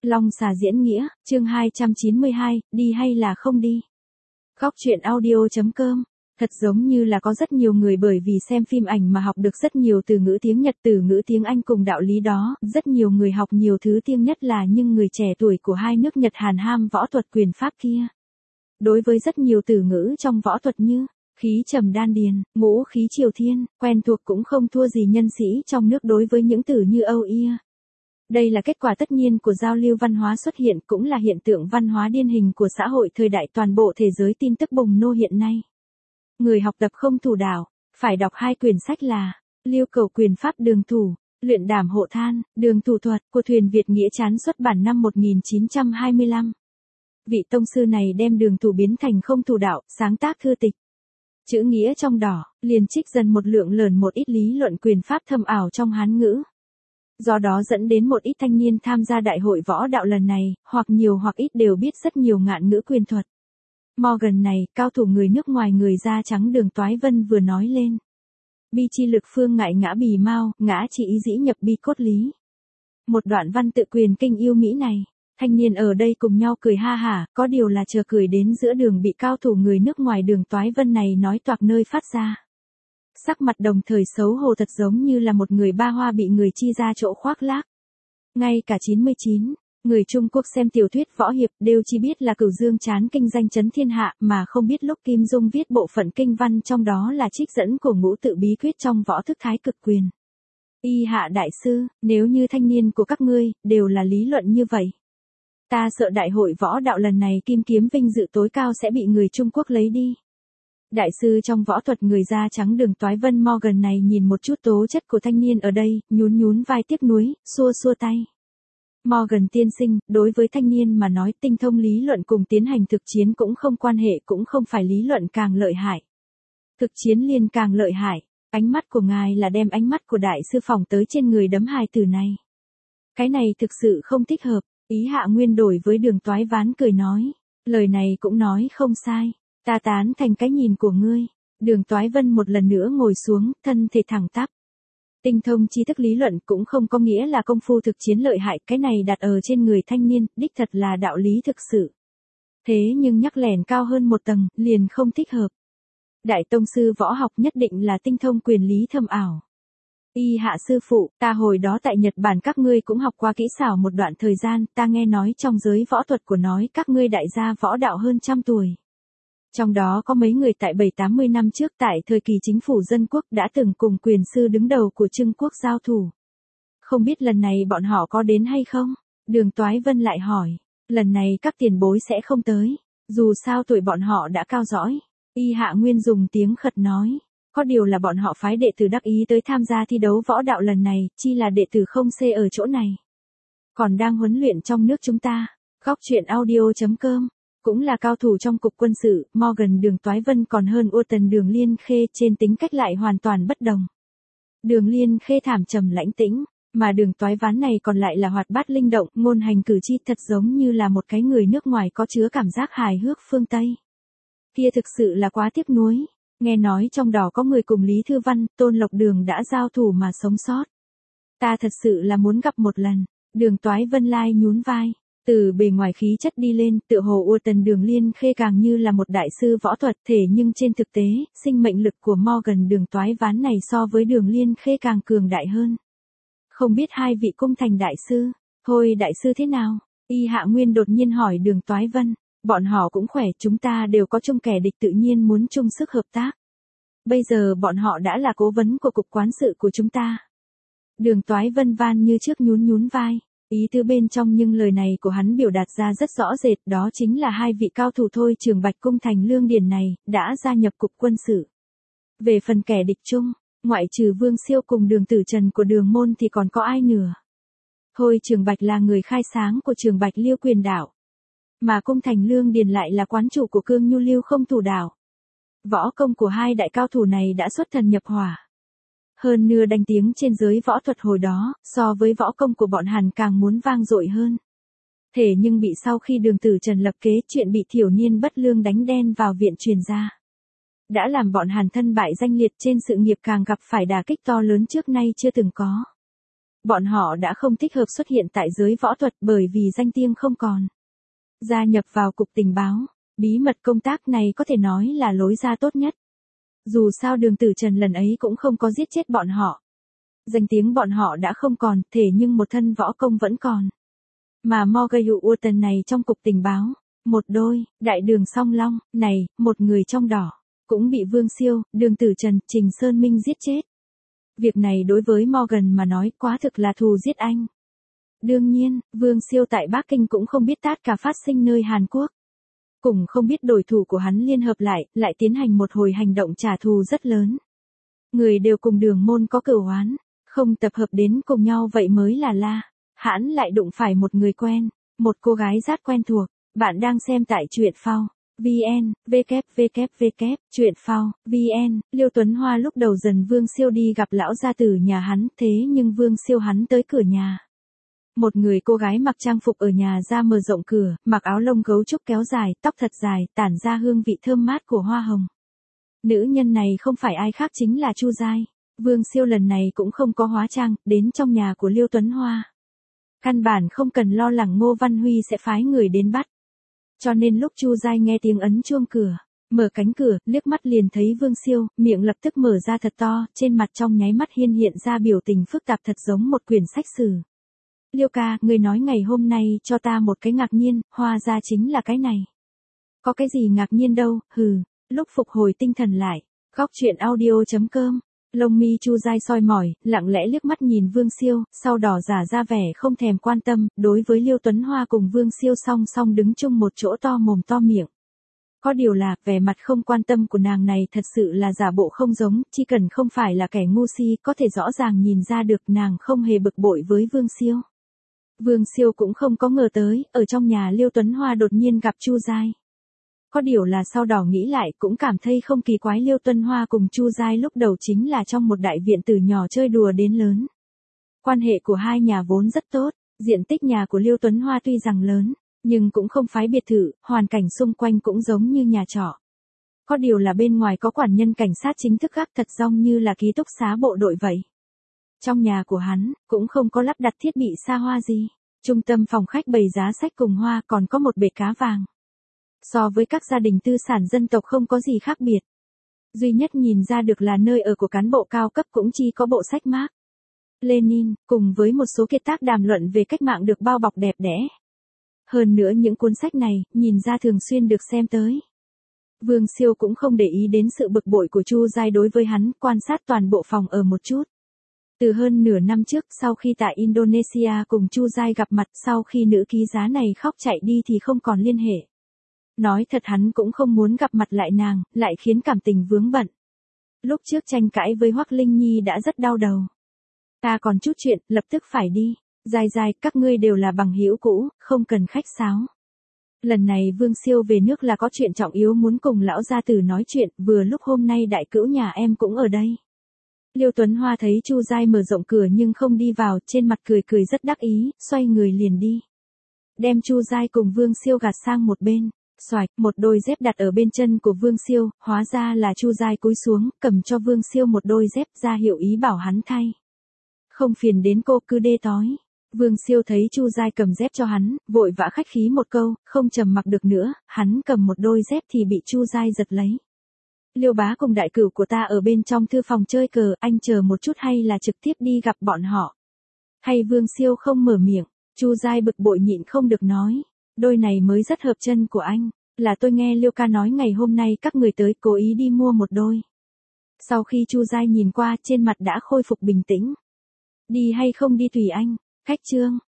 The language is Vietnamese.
Long xà diễn nghĩa, chương 292, đi hay là không đi? Góc truyện audio.com. Thật giống như là có rất nhiều người bởi vì xem phim ảnh mà học được rất nhiều từ ngữ tiếng Nhật, từ ngữ tiếng Anh cùng đạo lý đó, rất nhiều người học nhiều thứ tiếng nhất là những người trẻ tuổi của hai nước Nhật Hàn ham võ thuật quyền pháp kia. Đối với rất nhiều từ ngữ trong võ thuật như khí trầm đan điền, ngũ khí triều thiên, quen thuộc cũng không thua gì nhân sĩ trong nước đối với những từ như âu ia. Đây là kết quả tất nhiên của giao lưu văn hóa xuất hiện, cũng là hiện tượng văn hóa điển hình của xã hội thời đại toàn bộ thế giới tin tức bùng nổ hiện nay. Người học tập không thủ đạo, phải đọc hai quyển sách là Liêu cầu quyền pháp đường thủ, Luyện đảm hộ than, đường thủ thuật của Thuyền Việt Nghĩa Chán xuất bản năm 1925. Vị tông sư này đem đường thủ biến thành không thủ đạo, sáng tác thư tịch. Chữ nghĩa trong đỏ, liền trích dần một lượng lớn một ít lý luận quyền pháp thâm ảo trong Hán ngữ. Do đó dẫn đến một ít thanh niên tham gia đại hội võ đạo lần này, hoặc nhiều hoặc ít đều biết rất nhiều ngạn ngữ quyền thuật. Morgan này, cao thủ người nước ngoài người da trắng Đường Toái Vân vừa nói lên. Bi chi lực phương ngại ngã bì mau, ngã chỉ ý dĩ nhập bi cốt lý. Một đoạn văn tự quyền kinh yêu Mỹ này, thanh niên ở đây cùng nhau cười ha hả, có điều là chờ cười đến giữa đường bị cao thủ người nước ngoài Đường Toái Vân này nói toạc nơi phát ra. Sắc mặt đồng thời xấu hổ thật giống như là một người ba hoa bị người chi ra chỗ khoác lác. Ngay cả 99, người Trung Quốc xem tiểu thuyết võ hiệp đều chỉ biết là Cửu Dương Chán kinh danh chấn thiên hạ mà không biết lúc Kim Dung viết bộ phận kinh văn trong đó là trích dẫn của ngũ tự bí quyết trong võ thức thái cực quyền. Y hạ đại sư, nếu như thanh niên của các ngươi đều là lý luận như vậy. Ta sợ đại hội võ đạo lần này kim kiếm vinh dự tối cao sẽ bị người Trung Quốc lấy đi. Đại sư trong võ thuật người da trắng Đường Toái Vân Morgan này nhìn một chút tố chất của thanh niên ở đây, nhún vai tiếc nuối, xua xua tay. Morgan tiên sinh, đối với thanh niên mà nói tinh thông lý luận cùng tiến hành thực chiến cũng không quan hệ, cũng không phải lý luận càng lợi hại. Thực chiến liền càng lợi hại, ánh mắt của ngài là đem ánh mắt của đại sư phỏng tới trên người đấm hài tử này. Cái này thực sự không thích hợp, ý Hạ Nguyên đổi với Đường Toái Ván cười nói, lời này cũng nói không sai. Ta tán thành cái nhìn của ngươi. Đường Toái Vân một lần nữa ngồi xuống, thân thể thẳng tắp. Tinh thông tri thức lý luận cũng không có nghĩa là công phu thực chiến lợi hại, cái này đặt ở trên người thanh niên, đích thật là đạo lý thực sự. Thế nhưng nhắc lẻn cao hơn một tầng, liền không thích hợp. Đại tông sư võ học nhất định là tinh thông quyền lý thâm ảo. Y hạ sư phụ, ta hồi đó tại Nhật Bản các ngươi cũng học qua kỹ xảo một đoạn thời gian, ta nghe nói trong giới võ thuật của nói các ngươi đại gia võ đạo hơn 100 tuổi. Trong đó có mấy người tại 7-80 năm trước tại thời kỳ chính phủ dân quốc đã từng cùng quyền sư đứng đầu của Trung Quốc giao thủ. Không biết lần này bọn họ có đến hay không? Đường Toái Vân lại hỏi. Lần này các tiền bối sẽ không tới. Dù sao tuổi bọn họ đã cao dõi. Y Hạ Nguyên dùng tiếng khật nói. Có điều là bọn họ phái đệ tử đắc ý tới tham gia thi đấu võ đạo lần này, chi là đệ tử không xê ở chỗ này. Còn đang huấn luyện trong nước chúng ta. Góc truyện audio.com. Cũng là cao thủ trong cục quân sự, Morgan Đường Toái Vân còn hơn Tần Đường Liên Khê, trên tính cách lại hoàn toàn bất đồng. Đường Liên Khê thảm trầm lãnh tĩnh, mà Đường Toái Ván này còn lại là hoạt bát linh động, ngôn hành cử chi thật giống như là một cái người nước ngoài có chứa cảm giác hài hước phương Tây. Kia thực sự là quá tiếc nuối, nghe nói trong đó có người cùng Lý Thư Văn, Tôn Lộc Đường đã giao thủ mà sống sót. Ta thật sự là muốn gặp một lần. Đường Toái Vân lai nhún vai. Từ bề ngoài khí chất đi lên, tựa hồ Tần Đường Liên Khê càng như là một đại sư võ thuật, thể nhưng trên thực tế, sinh mệnh lực của Morgan Đường Toái Ván này so với Đường Liên Khê càng cường đại hơn. Không biết hai vị cung thành đại sư, thôi đại sư thế nào? Y Hạ Nguyên đột nhiên hỏi Đường Toái Vân, bọn họ cũng khỏe, chúng ta đều có chung kẻ địch tự nhiên muốn chung sức hợp tác. Bây giờ bọn họ đã là cố vấn của cục quán sự của chúng ta. Đường Toái Vân van như trước nhún vai. Ý tứ bên trong nhưng lời này của hắn biểu đạt ra rất rõ rệt, đó chính là hai vị cao thủ Thôi Trường Bạch cung thành Lương Điền này, đã gia nhập cục quân sự. Về phần kẻ địch chung, ngoại trừ Vương Siêu cùng Đường Tử Trần của Đường Môn thì còn có ai nữa. Thôi Trường Bạch là người khai sáng của Trường Bạch Liêu quyền đạo. Mà cung thành Lương Điền lại là quán chủ của Cương Nhu Liêu không thủ đạo. Võ công của hai đại cao thủ này đã xuất thần nhập hỏa. Hơn nữa đánh tiếng trên giới võ thuật hồi đó, so với võ công của bọn Hàn càng muốn vang dội hơn. Thế nhưng bị sau khi Đường Tử Trần lập kế chuyện bị thiểu niên bất lương đánh đen vào viện truyền ra. Đã làm bọn Hàn thân bại danh liệt trên sự nghiệp càng gặp phải đả kích to lớn trước nay chưa từng có. bọn họ đã không thích hợp xuất hiện tại giới võ thuật bởi vì danh tiếng không còn. Gia nhập vào cục tình báo, bí mật công tác này có thể nói là lối ra tốt nhất. Dù sao Đường Tử Trần lần ấy cũng không có giết chết bọn họ. Danh tiếng bọn họ đã không còn, thế nhưng một thân võ công vẫn còn. Mà Morgayu Uton này trong cục tình báo, một đôi, đại đường song long, này, một người trong đỏ, cũng bị Vương Siêu, Đường Tử Trần, Trình Sơn Minh giết chết. Việc này đối với Morgan mà nói quá thực là thù giết anh. Đương nhiên, Vương Siêu tại Bắc Kinh cũng không biết tất cả phát sinh nơi Hàn Quốc. Cũng không biết đối thủ của hắn liên hợp lại tiến hành một hồi hành động trả thù rất lớn. Người đều cùng Đường môn có cửu oán, không tập hợp đến cùng nhau vậy mới là la. Hãn lại đụng phải một người quen, một cô gái rất quen thuộc. Bạn đang xem tại truyện phao. VN, www, truyện phao, VN, Liêu Tuấn Hoa lúc đầu dần Vương Siêu đi gặp lão gia tử nhà hắn, thế nhưng Vương Siêu hắn tới cửa nhà. Một người cô gái mặc trang phục ở nhà ra mở rộng cửa, mặc áo lông gấu trúc kéo dài, tóc thật dài, tản ra hương vị thơm mát của hoa hồng. Nữ nhân này không phải ai khác chính là Chu Giai. Vương Siêu lần này cũng không có hóa trang, đến trong nhà của Liêu Tuấn Hoa. Căn bản không cần lo lắng Ngô Văn Huy sẽ phái người đến bắt. Cho nên lúc Chu Giai nghe tiếng ấn chuông cửa, mở cánh cửa, liếc mắt liền thấy Vương Siêu, miệng lập tức mở ra thật to, trên mặt trong nháy mắt hiện ra biểu tình phức tạp thật giống một quyển sách sử. Liêu ca, người nói ngày hôm nay cho ta một cái ngạc nhiên, hóa ra chính là cái này. Có cái gì ngạc nhiên đâu, hừ, lúc phục hồi tinh thần lại, góc truyện audio.com. Lông mi Chu Giai soi mỏi, lặng lẽ liếc mắt nhìn Vương Siêu, sau đó giả ra vẻ không thèm quan tâm, đối với Liêu Tuấn Hoa cùng Vương Siêu song song đứng chung một chỗ to mồm to miệng. Có điều là, vẻ mặt không quan tâm của nàng này thật sự là giả bộ không giống, chỉ cần không phải là kẻ ngu si, có thể rõ ràng nhìn ra được nàng không hề bực bội với Vương Siêu. Vương Siêu cũng không có ngờ tới, ở trong nhà Liêu Tuấn Hoa đột nhiên gặp Chu Giai. Có điều là sau đó nghĩ lại cũng cảm thấy không kỳ quái, Liêu Tuấn Hoa cùng Chu Giai lúc đầu chính là trong một đại viện từ nhỏ chơi đùa đến lớn. Quan hệ của hai nhà vốn rất tốt, diện tích nhà của Liêu Tuấn Hoa tuy rằng lớn, nhưng cũng không phái biệt thự, hoàn cảnh xung quanh cũng giống như nhà trọ. Có điều là bên ngoài có quản nhân cảnh sát chính thức gác thật giống như là ký túc xá bộ đội vậy. Trong nhà của hắn, cũng không có lắp đặt thiết bị xa hoa gì. Trung tâm phòng khách bày giá sách cùng hoa, còn có một bể cá vàng. So với các gia đình tư sản dân tộc không có gì khác biệt. Duy nhất nhìn ra được là nơi ở của cán bộ cao cấp cũng chỉ có bộ sách Mác Lênin, cùng với một số kiệt tác đàm luận về cách mạng được bao bọc đẹp đẽ. Hơn nữa những cuốn sách này, nhìn ra thường xuyên được xem tới. Vương Siêu cũng không để ý đến sự bực bội của Chu Giai đối với hắn, quan sát toàn bộ phòng ở một chút. Từ hơn nửa năm trước, sau khi tại Indonesia cùng Chu Giai gặp mặt, sau khi nữ ký giá này khóc chạy đi thì không còn liên hệ. Nói thật hắn cũng không muốn gặp mặt lại nàng, lại khiến cảm tình vướng bận. Lúc trước tranh cãi với Hoắc Linh Nhi đã rất đau đầu. Ta còn chút chuyện, lập tức phải đi. Giai Giai, các ngươi đều là bằng hữu cũ, không cần khách sáo. Lần này Vương Siêu về nước là có chuyện trọng yếu muốn cùng lão gia tử nói chuyện, vừa lúc hôm nay đại cữu nhà em cũng ở đây. Liêu Tuấn Hoa thấy Chu Giai mở rộng cửa nhưng không đi vào, trên mặt cười cười rất đắc ý, xoay người liền đi. Đem Chu Giai cùng Vương Siêu gạt sang một bên. Xoạch, một đôi dép đặt ở bên chân của Vương Siêu, hóa ra là Chu Giai cúi xuống, cầm cho Vương Siêu một đôi dép ra hiệu ý bảo hắn thay. Không phiền đến cô cứ đê tói. Vương Siêu thấy Chu Giai cầm dép cho hắn, vội vã khách khí một câu, không trầm mặc được nữa, hắn cầm một đôi dép thì bị Chu Giai giật lấy. Liêu bá cùng đại cửu của ta ở bên trong thư phòng chơi cờ, anh chờ một chút hay là trực tiếp đi gặp bọn họ. Hay Vương Siêu không mở miệng, Chu Giai bực bội nhịn không được nói. Đôi này mới rất hợp chân của anh, là tôi nghe Liêu ca nói ngày hôm nay các người tới cố ý đi mua một đôi. Sau khi Chu Giai nhìn qua trên mặt đã khôi phục bình tĩnh. Đi hay không đi tùy anh, khách trương,